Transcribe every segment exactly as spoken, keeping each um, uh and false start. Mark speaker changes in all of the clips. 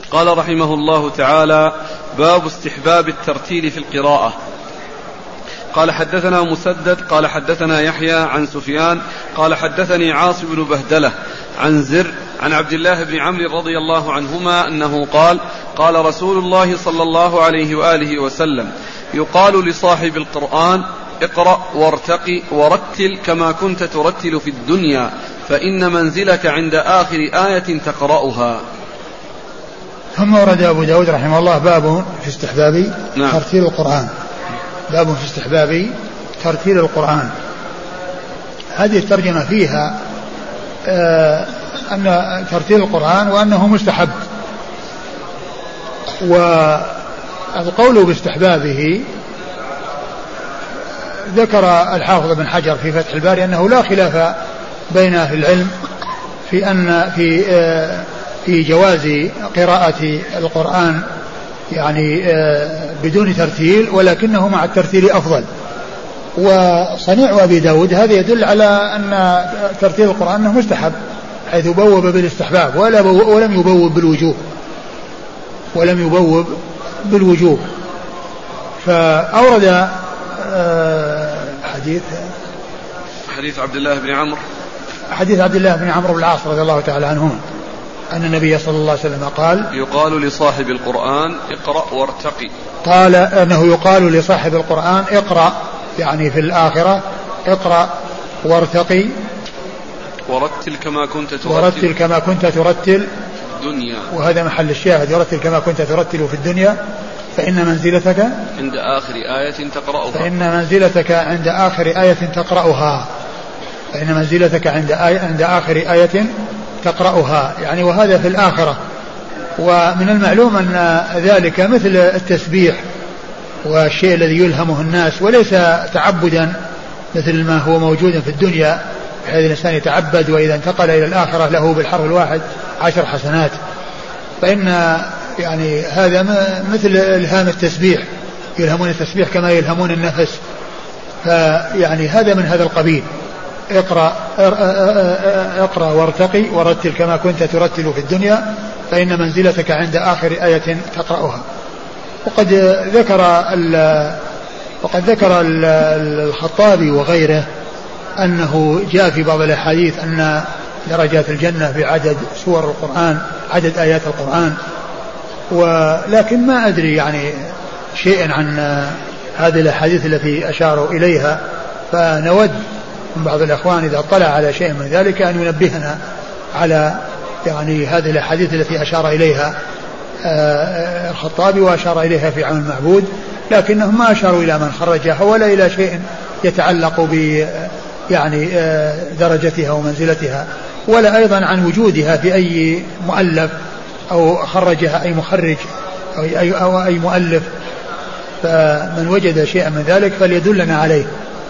Speaker 1: قال رحمه الله تعالى: باب استحباب الترتيل في القراءة. قال حدثنا مسدد قال حدثنا يحيى عن سفيان قال حدثني عاصم بن بهدلة عن زر عن عبد الله بن عمرو رضي الله عنهما أنه قال: قال رسول الله صلى الله عليه وآله وسلم: يقال لصاحب القرآن: اقرأ وارتقي ورتل كما كنت ترتل في الدنيا فإن منزلك عند آخر آية تقرأها.
Speaker 2: ثم ورد أبو داود رحمه الله باب في استحباب
Speaker 1: نعم.
Speaker 2: ترتيل القرآن. باب في استحباب ترتيل القرآن. هذه الترجمة فيها آه أن ترتيل القرآن وأنه مستحب، والقول باستحبابه ذكر الحافظ بن حجر في فتح الباري أنه لا خلاف بين أهل العلم في أن في آه في جواز قراءة القرآن يعني بدون ترتيل، ولكنه مع الترتيل أفضل. وصنيع أبي داود هذا يدل على أن ترتيل القرآن أنه مستحب، حيث بوب بالاستحباب ولم يبوب بالوجوب ولم يبوب بالوجوب فأورد حديث
Speaker 1: حديث عبد الله بن عمرو
Speaker 2: حديث عبد الله بن عمرو بن العاص رضي الله تعالى عنهما أن النبي صلى الله عليه وسلم قال:
Speaker 1: يقال لصاحب القرآن: اقرأ وارتقي.
Speaker 2: قال أنه يقال لصاحب القرآن: اقرأ، يعني في الآخرة اقرأ وارتقي
Speaker 1: ورتل كما كنت ترتل
Speaker 2: ورتل كما كنت ترتل
Speaker 1: في الدنيا.
Speaker 2: وهذا محل الشاهد: يرتل كما كنت ترتل في الدنيا فإن منزلتك
Speaker 1: عند آخر آية تقرأها
Speaker 2: فإن منزلتك عند آخر آية تقرأها فإن منزلتك عند آية عند آخر آية تقرأها يعني وهذا في الآخرة. ومن المعلوم أن ذلك مثل التسبيح والشيء الذي يلهمه الناس وليس تعبدا مثل ما هو موجود في الدنيا، بحيث الإنسان يتعبد وإذا انتقل إلى الآخرة له بالحرف الواحد عشر حسنات. فإن يعني هذا مثل إلهام التسبيح، يلهمون التسبيح كما يلهمون النفس، فيعني هذا من هذا القبيل. اقرأ اقرأ وارتقي ورتل كما كنت ترتل في الدنيا فإن منزلتك عند آخر آية تقرأها. وقد ذكر وقد ذكر الخطابي وغيره أنه جاء في بعض الأحاديث أن درجات الجنة بعدد سور القرآن، عدد آيات القرآن، ولكن ما أدري يعني شيئا عن هذه الأحاديث التي أشاروا إليها، فنود من بعض الأخوان إذا اطلع على شيء من ذلك أن ينبهنا على يعني هذه الأحاديث التي أشار إليها الخطابي وأشار إليها في عون المعبود، لكنهم ما أشاروا إلى من خرجها ولا إلى شيء يتعلق ب يعني درجتها ومنزلتها، ولا أيضا عن وجودها في أي مؤلف أو خرجها أي مخرج أو أي, أو أي مؤلف. فمن وجد شيئا من ذلك فليدلنا عليه.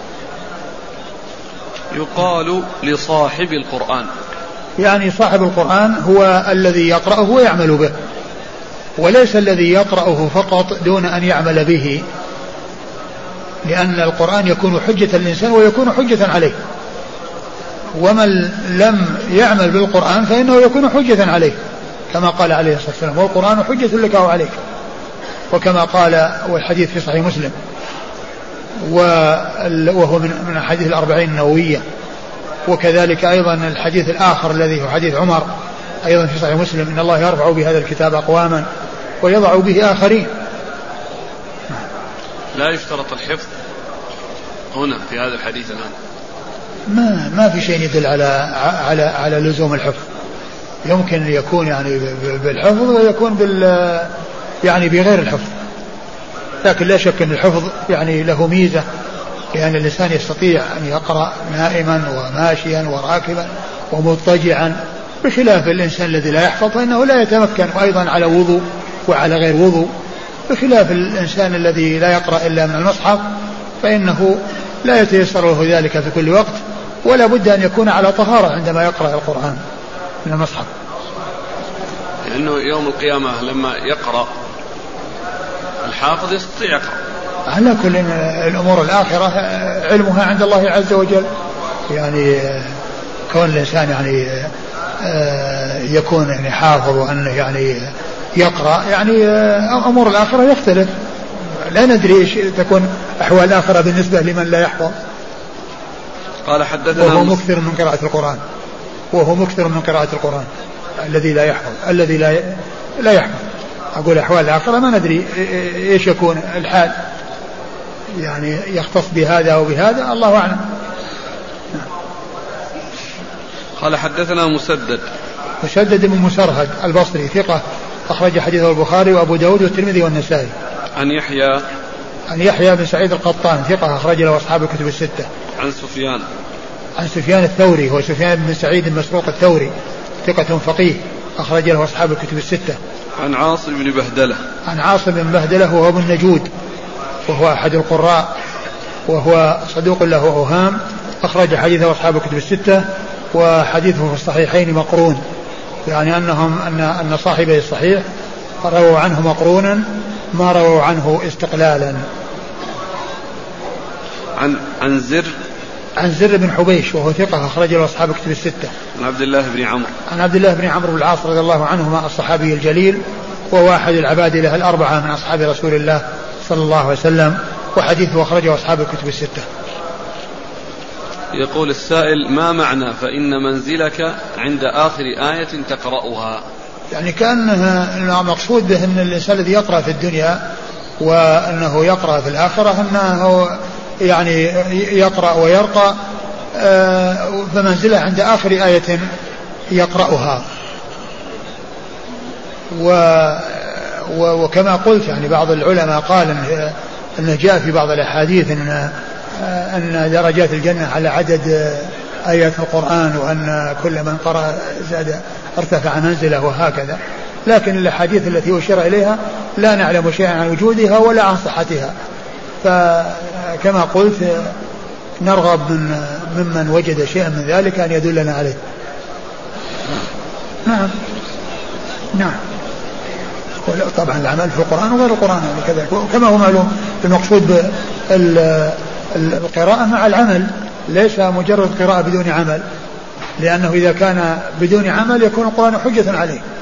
Speaker 1: يقال لصاحب القرآن،
Speaker 2: يعني صاحب القرآن هو الذي يقرأه ويعمل به، وليس الذي يقرأه فقط دون أن يعمل به، لأن القرآن يكون حجة للإنسان ويكون حجة عليه، ومن لم يعمل بالقرآن فإنه يكون حجة عليه، كما قال عليه الصلاة والسلام: والقرآن حجة لك وعليك، وكما قال والحديث في صحيح مسلم وهو من الحديث الأربعين النووية. وكذلك أيضا الحديث الآخر الذي هو حديث عمر أيضا في صحيح مسلم: إن الله يرفع بهذا الكتاب أقواما ويضع به آخرين.
Speaker 1: لا يشترط الحفظ هنا في هذا الحديث الآن،
Speaker 2: ما ما في شيء يدل على على على لزوم الحفظ. يمكن يكون يعني بالحفظ ويكون بال يعني بغير الحفظ، لكن لا شك أن الحفظ يعني له ميزة، لأن الإنسان يستطيع أن يقرأ نائما وماشيا وراكبا ومضطجعا، بخلاف الإنسان الذي لا يحفظ فإنه لا يتمكن، وأيضا على وضوء وعلى غير وضوء، بخلاف الإنسان الذي لا يقرأ إلا من المصحف فإنه لا يتيسر له ذلك في كل وقت، ولا بد أن يكون على طهارة عندما يقرأ القرآن من المصحف،
Speaker 1: لأنه يوم القيامة لما يقرأ الحافظ يستطيع يقرأ.
Speaker 2: على كل الأمور الآخرة علمها عند الله عز وجل، يعني كون الإنسان يعني يكون يعني حافظ وأنه يعني يقرأ يعني أمور الآخرة يختلف، لا ندري إيش تكون أحوال الآخرة بالنسبة لمن لا يحفظ.
Speaker 1: قال حدثنا
Speaker 2: وهو مكثر من قراءة القرآن وهو مكثر من قراءة القرآن الذي لا يحفظ الذي لا لا يحفظ. أقول أحوال الآخرة ما ندري إيش يكون الحال، يعني يختص بهذا وبهذا الله أعلم.
Speaker 1: قال حدثنا مسدد
Speaker 2: مسدد بن مسرهد البصري ثقة أخرج حديثه البخاري وأبو داود والترمذي والنسائي.
Speaker 1: عن يحيى
Speaker 2: عن يحيى بن سعيد القطان ثقة أخرج له أصحاب الكتب الستة.
Speaker 1: عن سفيان
Speaker 2: عن سفيان الثوري هو سفيان بن سعيد المسروق الثوري ثقة فقيه أخرج له أصحاب الكتب الستة.
Speaker 1: عن عاصم بن بهدلة
Speaker 2: عن عاصم بن بهدلة وهو ابن نجود وهو أحد القراء وهو صدوق له أوهام أخرج حديثه أصحاب الكتب الستة، وحديثه في الصحيحين مقرون، يعني أنهم أن أن صاحبي الصحيح رووا عنه مقرونا ما رووا عنه استقلالا.
Speaker 1: عن عن زر
Speaker 2: عن زر بن حبيش وهو ثقة أخرج له أصحاب الكتب الستة.
Speaker 1: عن عبد الله بن عمرو
Speaker 2: عن عبد الله بن عمرو بن العاص رضي الله عنهما الصحابي الجليل وهو أحد العبادلة الأربعة من أصحاب رسول الله صلى الله عليه وسلم، وحديثه أخرجه أصحاب الكتب الستة.
Speaker 1: يقول السائل: ما معنى فإن منزلك عند آخر آية تقرأها؟
Speaker 2: يعني كأنه مقصود به أن الإنسان الذي يقرأ في الدنيا وأنه يقرأ في الآخرة أنه يعني يقرأ ويرقى، فمنزله عند آخر آية يقرأها. وكما قلت يعني بعض العلماء قال أنه جاء في بعض الأحاديث أن أن درجات الجنة على عدد آيات القرآن، وأن كل من قرأ زاد ارتفع منزله وهكذا، لكن الأحاديث التي أشير إليها لا نعلم شيئا عن وجودها ولا عن صحتها، فكما قلت نرغب من ممن وجد شيئا من ذلك أن يدلنا عليه. نعم نعم طبعا العمل في القرآن وغير القرآن يعني كذا، كما هو معلوم المقصود بالقراءة مع العمل، ليس مجرد قراءة بدون عمل، لأنه إذا كان بدون عمل يكون القرآن حجة عليه.